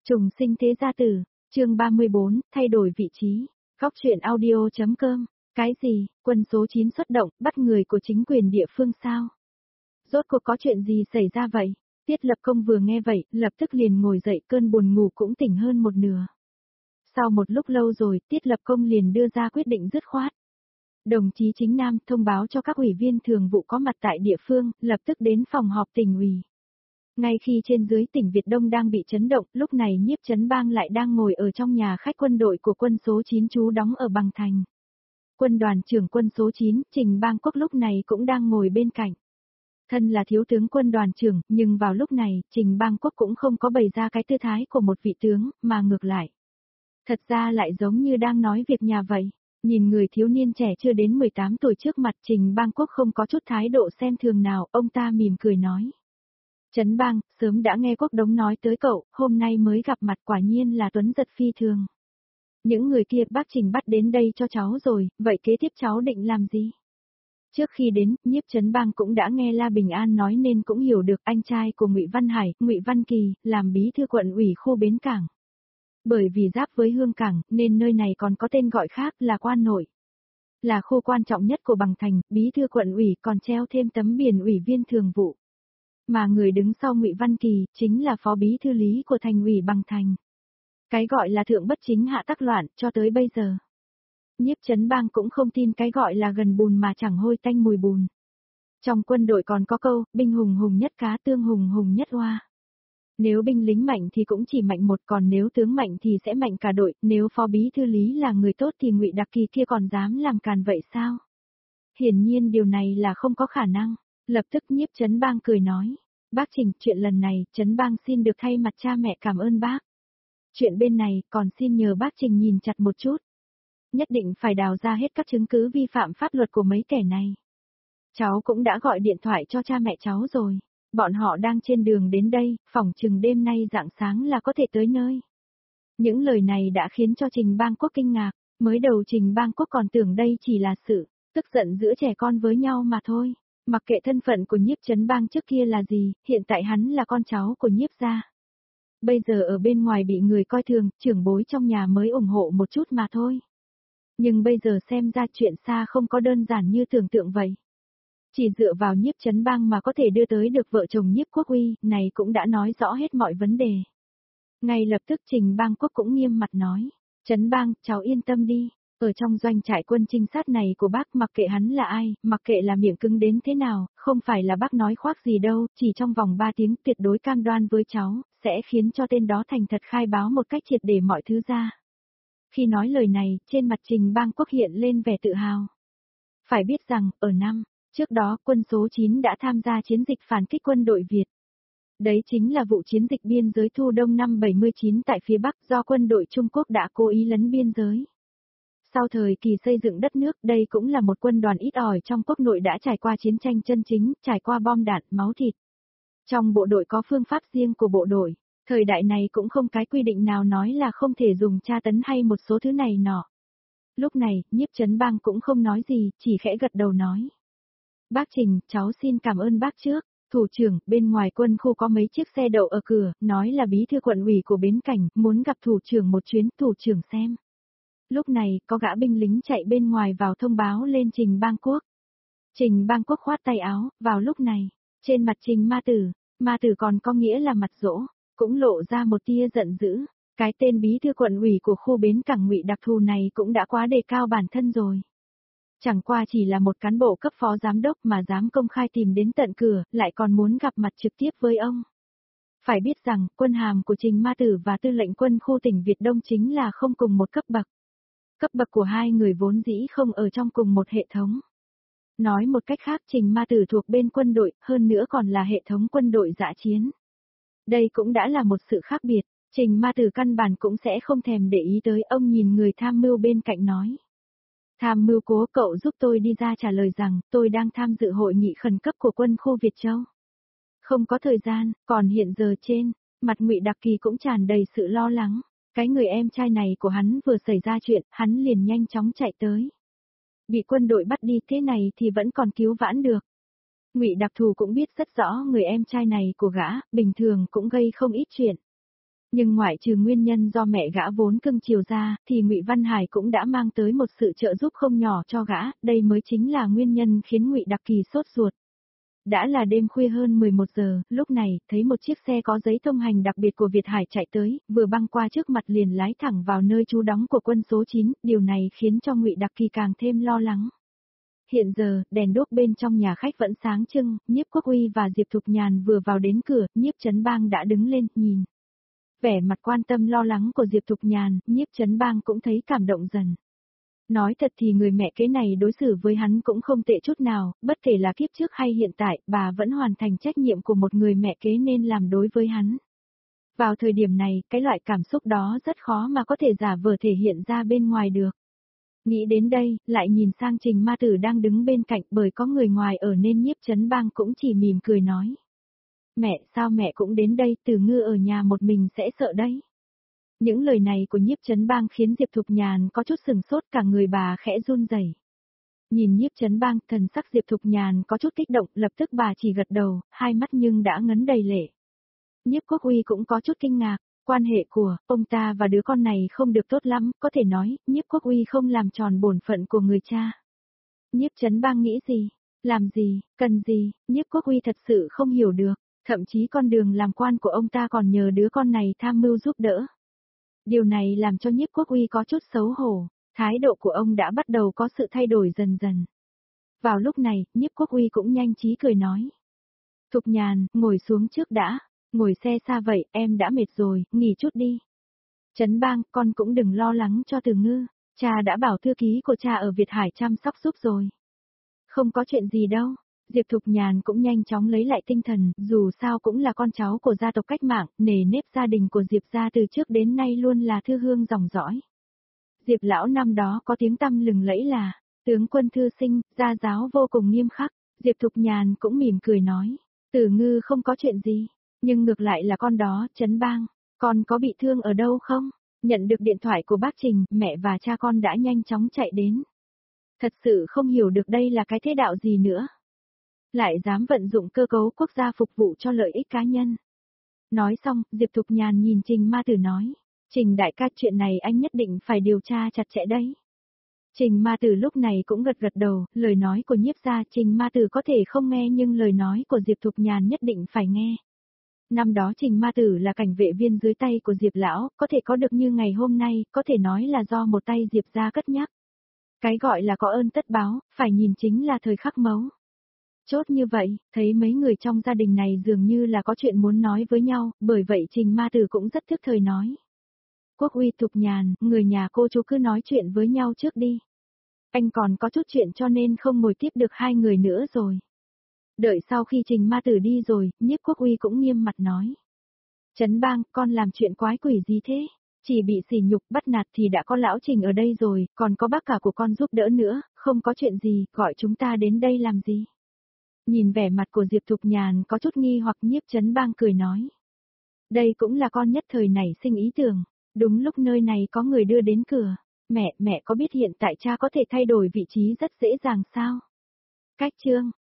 Trùng sinh thế gia tử, chương 34, thay đổi vị trí, góc truyện audio.com, cái gì, quân số 9 xuất động, bắt người của chính quyền địa phương sao? Rốt cuộc có chuyện gì xảy ra vậy? Tiết Lập Công vừa nghe vậy, lập tức liền ngồi dậy, cơn buồn ngủ cũng tỉnh hơn một nửa. Sau một lúc lâu rồi, Tiết Lập Công liền đưa ra quyết định dứt khoát. Đồng chí Chính Nam thông báo cho các ủy viên thường vụ có mặt tại địa phương, lập tức đến phòng họp tỉnh ủy. Ngay khi trên dưới tỉnh Việt Đông đang bị chấn động, lúc này Nhiếp Chấn Bang lại đang ngồi ở trong nhà khách quân đội của quân số 9 trú đóng ở Bằng Thành. Quân đoàn trưởng quân số 9, Trình Bang Quốc lúc này cũng đang ngồi bên cạnh. Thân là thiếu tướng quân đoàn trưởng, nhưng vào lúc này, Trình Bang Quốc cũng không có bày ra cái tư thái của một vị tướng, mà ngược lại. Thật ra lại giống như đang nói việc nhà vậy. Nhìn người thiếu niên trẻ chưa đến 18 tuổi trước mặt Trình Bang Quốc không có chút thái độ xem thường nào, ông ta mỉm cười nói. Chấn Bang, sớm đã nghe Quốc Đống nói tới cậu, hôm nay mới gặp mặt quả nhiên là tuấn giật phi thường. Những người kia bác Trình bắt đến đây cho cháu rồi, vậy kế tiếp cháu định làm gì? Trước khi đến, Nhiếp Chấn Bang cũng đã nghe La Bình An nói nên cũng hiểu được anh trai của Ngụy Văn Hải, Ngụy Văn Kỳ, làm bí thư quận ủy khu Bến Cảng. Bởi vì giáp với Hương Cảng, nên nơi này còn có tên gọi khác là Quan Nội. Là khu quan trọng nhất của Bằng Thành, bí thư quận ủy còn treo thêm tấm biển ủy viên thường vụ. Mà người đứng sau Ngụy Văn Kỳ, chính là phó bí thư lý của thành ủy Bằng Thành. Cái gọi là thượng bất chính hạ tắc loạn, cho tới bây giờ. Nhiếp Chấn Bang cũng không tin cái gọi là gần bùn mà chẳng hôi tanh mùi bùn. Trong quân đội còn có câu, binh hùng hùng nhất cá, tương hùng hùng nhất hoa. Nếu binh lính mạnh thì cũng chỉ mạnh một, còn nếu tướng mạnh thì sẽ mạnh cả đội, nếu phó bí thư lý là người tốt thì Ngụy Đặc Kỳ kia còn dám làm càn vậy sao? Hiển nhiên điều này là không có khả năng. Lập tức Nhiếp Chấn Bang cười nói, bác Trình, chuyện lần này, Chấn Bang xin được thay mặt cha mẹ cảm ơn bác. Chuyện bên này, còn xin nhờ bác Trình nhìn chặt một chút. Nhất định phải đào ra hết các chứng cứ vi phạm pháp luật của mấy kẻ này. Cháu cũng đã gọi điện thoại cho cha mẹ cháu rồi. Bọn họ đang trên đường đến đây, phỏng chừng đêm nay rạng sáng là có thể tới nơi. Những lời này đã khiến cho Trình Bang Quốc kinh ngạc, mới đầu Trình Bang Quốc còn tưởng đây chỉ là sự tức giận giữa trẻ con với nhau mà thôi. Mặc kệ thân phận của Nhiếp Chấn Bang trước kia là gì, hiện tại hắn là con cháu của Nhiếp gia. Bây giờ ở bên ngoài bị người coi thường, trưởng bối trong nhà mới ủng hộ một chút mà thôi. Nhưng bây giờ xem ra chuyện xa không có đơn giản như tưởng tượng vậy. Chỉ dựa vào Nhiếp Chấn Bang mà có thể đưa tới được vợ chồng Nhiếp Quốc Uy, này cũng đã nói rõ hết mọi vấn đề. Ngay lập tức Trình Bang Quốc cũng nghiêm mặt nói, Chấn Bang, cháu yên tâm đi, ở trong doanh trại quân trinh sát này của bác mặc kệ hắn là ai, mặc kệ là miệng cứng đến thế nào, không phải là bác nói khoác gì đâu, chỉ trong vòng 3 tiếng tuyệt đối cam đoan với cháu, sẽ khiến cho tên đó thành thật khai báo một cách triệt để mọi thứ ra. Khi nói lời này, trên mặt Trình Bang Quốc hiện lên vẻ tự hào. Phải biết rằng, ở năm trước đó, quân số 9 đã tham gia chiến dịch phản kích quân đội Việt. Đấy chính là vụ chiến dịch biên giới thu đông năm 79 tại phía Bắc do quân đội Trung Quốc đã cố ý lấn biên giới. Sau thời kỳ xây dựng đất nước, đây cũng là một quân đoàn ít ỏi trong quốc nội đã trải qua chiến tranh chân chính, trải qua bom đạn, máu thịt. Trong bộ đội có phương pháp riêng của bộ đội, thời đại này cũng không cái quy định nào nói là không thể dùng tra tấn hay một số thứ này nọ. Lúc này, Nhiếp Chấn Bang cũng không nói gì, chỉ khẽ gật đầu nói. Bác Trình, cháu xin cảm ơn bác trước. Thủ trưởng, bên ngoài quân khu có mấy chiếc xe đậu ở cửa, nói là bí thư quận ủy của Bến Cảnh, muốn gặp thủ trưởng một chuyến, thủ trưởng xem. Lúc này, có gã binh lính chạy bên ngoài vào thông báo lên Trình Bang Quốc. Trình Bang Quốc khoát tay áo, vào lúc này, trên mặt Trình ma tử còn có nghĩa là mặt dỗ, cũng lộ ra một tia giận dữ. Cái tên bí thư quận ủy của khu Bến Cảng Ngụy đặc thù này cũng đã quá đề cao bản thân rồi. Chẳng qua chỉ là một cán bộ cấp phó giám đốc mà dám công khai tìm đến tận cửa, lại còn muốn gặp mặt trực tiếp với ông. Phải biết rằng, quân hàm của Trình Ma Tử và tư lệnh quân khu tỉnh Việt Đông chính là không cùng một cấp bậc. Cấp bậc của hai người vốn dĩ không ở trong cùng một hệ thống. Nói một cách khác, Trình Ma Tử thuộc bên quân đội, hơn nữa còn là hệ thống quân đội dã chiến. Đây cũng đã là một sự khác biệt, Trình Ma Tử căn bản cũng sẽ không thèm để ý tới, ông nhìn người tham mưu bên cạnh nói. Tham mưu cố, cậu giúp tôi đi ra trả lời rằng, tôi đang tham dự hội nghị khẩn cấp của quân khu Việt Châu. Không có thời gian, còn hiện giờ trên mặt Ngụy Đặc Kỳ cũng tràn đầy sự lo lắng. Cái người em trai này của hắn vừa xảy ra chuyện, hắn liền nhanh chóng chạy tới. Bị quân đội bắt đi thế này thì vẫn còn cứu vãn được. Ngụy Đặc Thù cũng biết rất rõ người em trai này của gã, bình thường cũng gây không ít chuyện. Nhưng ngoại trừ nguyên nhân do mẹ gã vốn cưng chiều ra, thì Ngụy Văn Hải cũng đã mang tới một sự trợ giúp không nhỏ cho gã, đây mới chính là nguyên nhân khiến Ngụy Đặc Kỳ sốt ruột. Đã là đêm khuya hơn 11 giờ, lúc này, thấy một chiếc xe có giấy thông hành đặc biệt của Việt Hải chạy tới, vừa băng qua trước mặt liền lái thẳng vào nơi trú đóng của quân số 9, điều này khiến cho Ngụy Đặc Kỳ càng thêm lo lắng. Hiện giờ, đèn đuốc bên trong nhà khách vẫn sáng trưng, Nhiếp Quốc Uy và Diệp Thục Nhàn vừa vào đến cửa, Nhiếp Chấn Bang đã đứng lên, nhìn. Vẻ mặt quan tâm lo lắng của Diệp Thục Nhàn, Nhiếp Chấn Bang cũng thấy cảm động dần. Nói thật thì người mẹ kế này đối xử với hắn cũng không tệ chút nào, bất kể là kiếp trước hay hiện tại, bà vẫn hoàn thành trách nhiệm của một người mẹ kế nên làm đối với hắn. Vào thời điểm này, cái loại cảm xúc đó rất khó mà có thể giả vờ thể hiện ra bên ngoài được. Nghĩ đến đây, lại nhìn sang Trình Ma Tử đang đứng bên cạnh, bởi có người ngoài ở nên Nhiếp Chấn Bang cũng chỉ mỉm cười nói. Mẹ, sao mẹ cũng đến đây, Từ Ngư ở nhà một mình sẽ sợ đấy. Những lời này của Nhiếp Chấn Bang khiến Diệp Thục Nhàn có chút sừng sốt, cả người bà khẽ run rẩy. Nhìn Nhiếp Chấn Bang, thần sắc Diệp Thục Nhàn có chút kích động, lập tức bà chỉ gật đầu, hai mắt nhưng đã ngấn đầy lệ. Nhiếp Quốc Uy cũng có chút kinh ngạc, quan hệ của ông ta và đứa con này không được tốt lắm, có thể nói, Nhiếp Quốc Uy không làm tròn bổn phận của người cha. Nhiếp Chấn Bang nghĩ gì, làm gì, cần gì, Nhiếp Quốc Uy thật sự không hiểu được, thậm chí con đường làm quan của ông ta còn nhờ đứa con này tham mưu giúp đỡ. Điều này làm cho Nhiếp Quốc Uy có chút xấu hổ, thái độ của ông đã bắt đầu có sự thay đổi dần dần. Vào lúc này, Nhiếp Quốc Uy cũng nhanh trí cười nói. Thục Nhàn, ngồi xuống trước đã, ngồi xe xa vậy, em đã mệt rồi, nghỉ chút đi. Chấn Bang, con cũng đừng lo lắng cho Từ Ngư, cha đã bảo thư ký của cha ở Việt Hải chăm sóc giúp rồi. Không có chuyện gì đâu. Diệp Thục Nhàn cũng nhanh chóng lấy lại tinh thần, dù sao cũng là con cháu của gia tộc cách mạng, nề nếp gia đình của Diệp gia từ trước đến nay luôn là thư hương dòng dõi. Diệp lão năm đó có tiếng tăm lừng lẫy là, tướng quân thư sinh, gia giáo vô cùng nghiêm khắc, Diệp Thục Nhàn cũng mỉm cười nói, Từ Ngư không có chuyện gì, nhưng ngược lại là con đó, Chấn Bang, con có bị thương ở đâu không? Nhận được điện thoại của bác Trình, mẹ và cha con đã nhanh chóng chạy đến. Thật sự không hiểu được đây là cái thế đạo gì nữa. Lại dám vận dụng cơ cấu quốc gia phục vụ cho lợi ích cá nhân. Nói xong, Diệp Thục Nhàn nhìn Trình Ma Tử nói. Trình đại ca, chuyện này anh nhất định phải điều tra chặt chẽ đấy. Trình Ma Tử lúc này cũng gật gật đầu, lời nói của Nhiếp gia Trình Ma Tử có thể không nghe nhưng lời nói của Diệp Thục Nhàn nhất định phải nghe. Năm đó Trình Ma Tử là cảnh vệ viên dưới tay của Diệp lão, có thể có được như ngày hôm nay, có thể nói là do một tay Diệp gia cất nhắc. Cái gọi là có ơn tất báo, phải nhìn chính là thời khắc mấu. Chốt như vậy, thấy mấy người trong gia đình này dường như là có chuyện muốn nói với nhau, bởi vậy Trình Ma Tử cũng rất thức thời nói. Quốc Uy, Thục Nhàn, người nhà cô chú cứ nói chuyện với nhau trước đi. Anh còn có chút chuyện cho nên không ngồi tiếp được hai người nữa rồi. Đợi sau khi Trình Ma Tử đi rồi, Nhiếp Quốc Uy cũng nghiêm mặt nói. Chấn Bang, con làm chuyện quái quỷ gì thế? Chỉ bị sỉ nhục bắt nạt thì đã có lão Trình ở đây rồi, còn có bác cả của con giúp đỡ nữa, không có chuyện gì, gọi chúng ta đến đây làm gì? Nhìn vẻ mặt của Diệp Thục Nhàn có chút nghi hoặc, Nhiếp Chấn Bang cười nói. Đây cũng là con nhất thời nảy sinh ý tưởng, đúng lúc nơi này có người đưa đến cửa. Mẹ có biết hiện tại cha có thể thay đổi vị trí rất dễ dàng sao? Cách chương